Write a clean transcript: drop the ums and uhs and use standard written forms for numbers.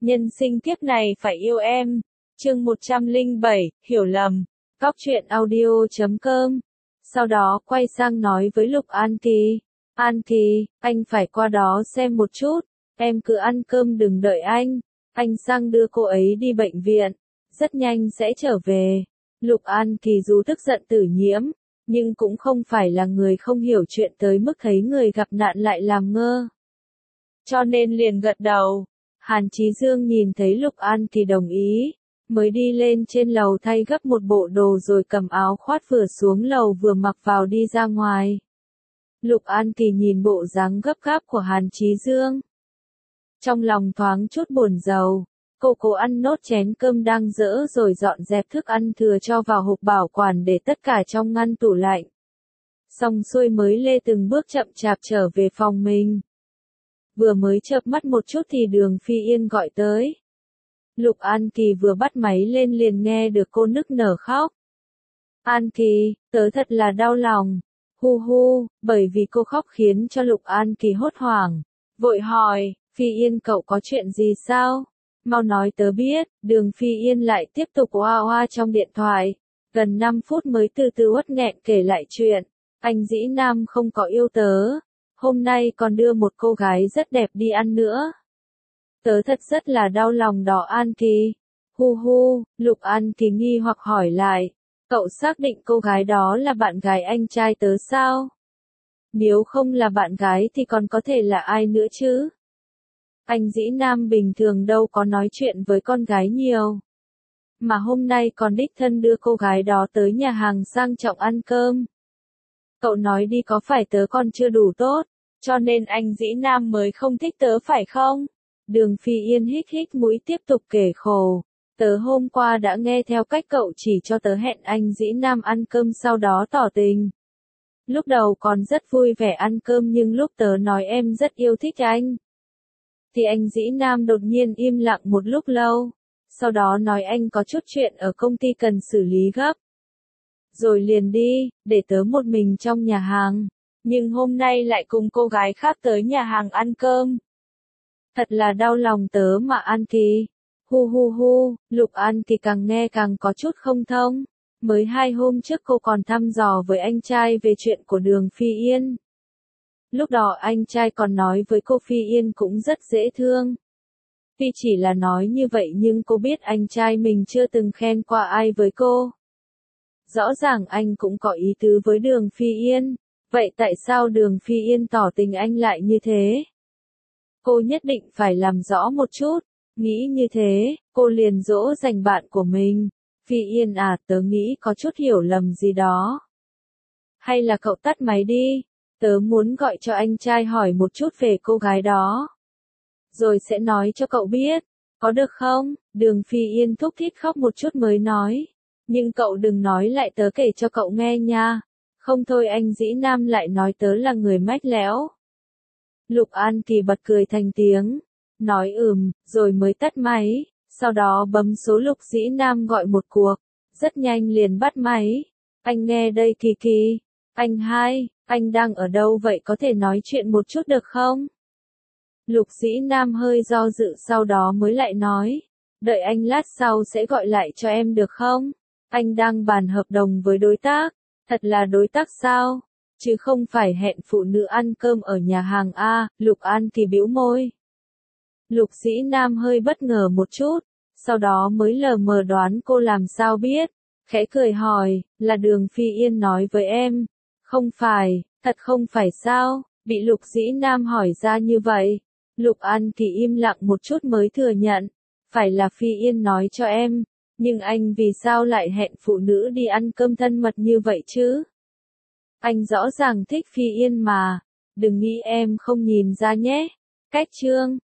nhân sinh kiếp này phải yêu em. Chương 107, hiểu lầm. Góc truyện audio.com. Sau đó quay sang nói với Lục An Kỳ. An Kỳ, anh phải qua đó xem một chút. Em cứ ăn cơm đừng đợi anh. Anh sang đưa cô ấy đi bệnh viện. Rất nhanh sẽ trở về. Lục An Kỳ dù tức giận tử nhiễm, nhưng cũng không phải là người không hiểu chuyện tới mức thấy người gặp nạn lại làm ngơ. Cho nên liền gật đầu. Hàn Chí Dương nhìn thấy Lục An Kỳ đồng ý, mới đi lên trên lầu thay gấp một bộ đồ rồi cầm áo khoác vừa xuống lầu vừa mặc vào đi ra ngoài. Lục An Kỳ nhìn bộ dáng gấp gáp của Hàn Chí Dương. Trong lòng thoáng chút buồn rầu, cô cố ăn nốt chén cơm đang dỡ rồi dọn dẹp thức ăn thừa cho vào hộp bảo quản để tất cả trong ngăn tủ lạnh. Xong xuôi mới lê từng bước chậm chạp trở về phòng mình. Vừa mới chợp mắt một chút thì Đường Phi Yên gọi tới. Lục An Kỳ vừa bắt máy lên liền nghe được cô nức nở khóc. An Kỳ, tớ thật là đau lòng. Hu hu, bởi vì cô khóc khiến cho Lục An Kỳ hốt hoảng. Vội hỏi, Phi Yên cậu có chuyện gì sao? Mau nói tớ biết. Đường Phi Yên lại tiếp tục oa oa trong điện thoại. Gần 5 phút mới từ từ uất nghẹn kể lại chuyện. Anh Dĩ Nam không có yêu tớ. Hôm nay còn đưa một cô gái rất đẹp đi ăn nữa. Tớ thật rất là đau lòng đó An Kỳ. Hu hu, Lục An Kỳ nghi hoặc hỏi lại. Cậu xác định cô gái đó là bạn gái anh trai tớ sao? Nếu không là bạn gái thì còn có thể là ai nữa chứ? Anh Dĩ Nam bình thường đâu có nói chuyện với con gái nhiều. Mà hôm nay còn đích thân đưa cô gái đó tới nhà hàng sang trọng ăn cơm. Cậu nói đi có phải tớ còn chưa đủ tốt, cho nên anh Dĩ Nam mới không thích tớ phải không? Đường Phi Yên hít hít mũi tiếp tục kể khổ. Tớ hôm qua đã nghe theo cách cậu chỉ cho tớ hẹn anh Dĩ Nam ăn cơm sau đó tỏ tình. Lúc đầu còn rất vui vẻ ăn cơm nhưng lúc tớ nói em rất yêu thích anh, thì anh Dĩ Nam đột nhiên im lặng một lúc lâu. Sau đó nói anh có chút chuyện ở công ty cần xử lý gấp. Rồi liền đi, để tớ một mình trong nhà hàng. Nhưng hôm nay lại cùng cô gái khác tới nhà hàng ăn cơm. Thật là đau lòng tớ mà An Kỳ. Hu hu hu, Lục An Kỳ càng nghe càng có chút không thông. Mới 2 hôm trước cô còn thăm dò với anh trai về chuyện của Đường Phi Yên. Lúc đó anh trai còn nói với cô Phi Yên cũng rất dễ thương. Tuy chỉ là nói như vậy nhưng cô biết anh trai mình chưa từng khen qua ai với cô. Rõ ràng anh cũng có ý tứ với Đường Phi Yên. Vậy tại sao Đường Phi Yên tỏ tình anh lại như thế? Cô nhất định phải làm rõ một chút. Nghĩ như thế, cô liền dỗ dành bạn của mình. Phi Yên à, tớ nghĩ có chút hiểu lầm gì đó. Hay là cậu tắt máy đi. Tớ muốn gọi cho anh trai hỏi một chút về cô gái đó. Rồi sẽ nói cho cậu biết. Có được không? Đường Phi Yên thúc thít khóc một chút mới nói. Nhưng cậu đừng nói lại tớ kể cho cậu nghe nha. Không thôi anh Dĩ Nam lại nói tớ là người mách lẻo. Lục An Kỳ bật cười thành tiếng. Nói rồi mới tắt máy. Sau đó bấm số Lục Dĩ Nam gọi một cuộc. Rất nhanh liền bắt máy. Anh nghe đây Kỳ Kỳ. Anh hai, anh đang ở đâu vậy có thể nói chuyện một chút được không? Lục Dĩ Nam hơi do dự sau đó mới lại nói. Đợi anh lát sau sẽ gọi lại cho em được không? Anh đang bàn hợp đồng với đối tác. Thật là đối tác sao? Chứ không phải hẹn phụ nữ ăn cơm ở nhà hàng A. Lục An Kỳ bĩu môi. Lục Dĩ Nam hơi bất ngờ một chút. Sau đó mới lờ mờ đoán cô làm sao biết. Khẽ cười hỏi, là Đường Phi Yên nói với em. Không phải, thật không phải sao? Bị Lục Dĩ Nam hỏi ra như vậy. Lục An Kỳ im lặng một chút mới thừa nhận. Phải là Phi Yên nói cho em. Nhưng anh vì sao lại hẹn phụ nữ đi ăn cơm thân mật như vậy chứ? Anh rõ ràng thích Phi Yên mà. Đừng nghĩ em không nhìn ra nhé. Cách chương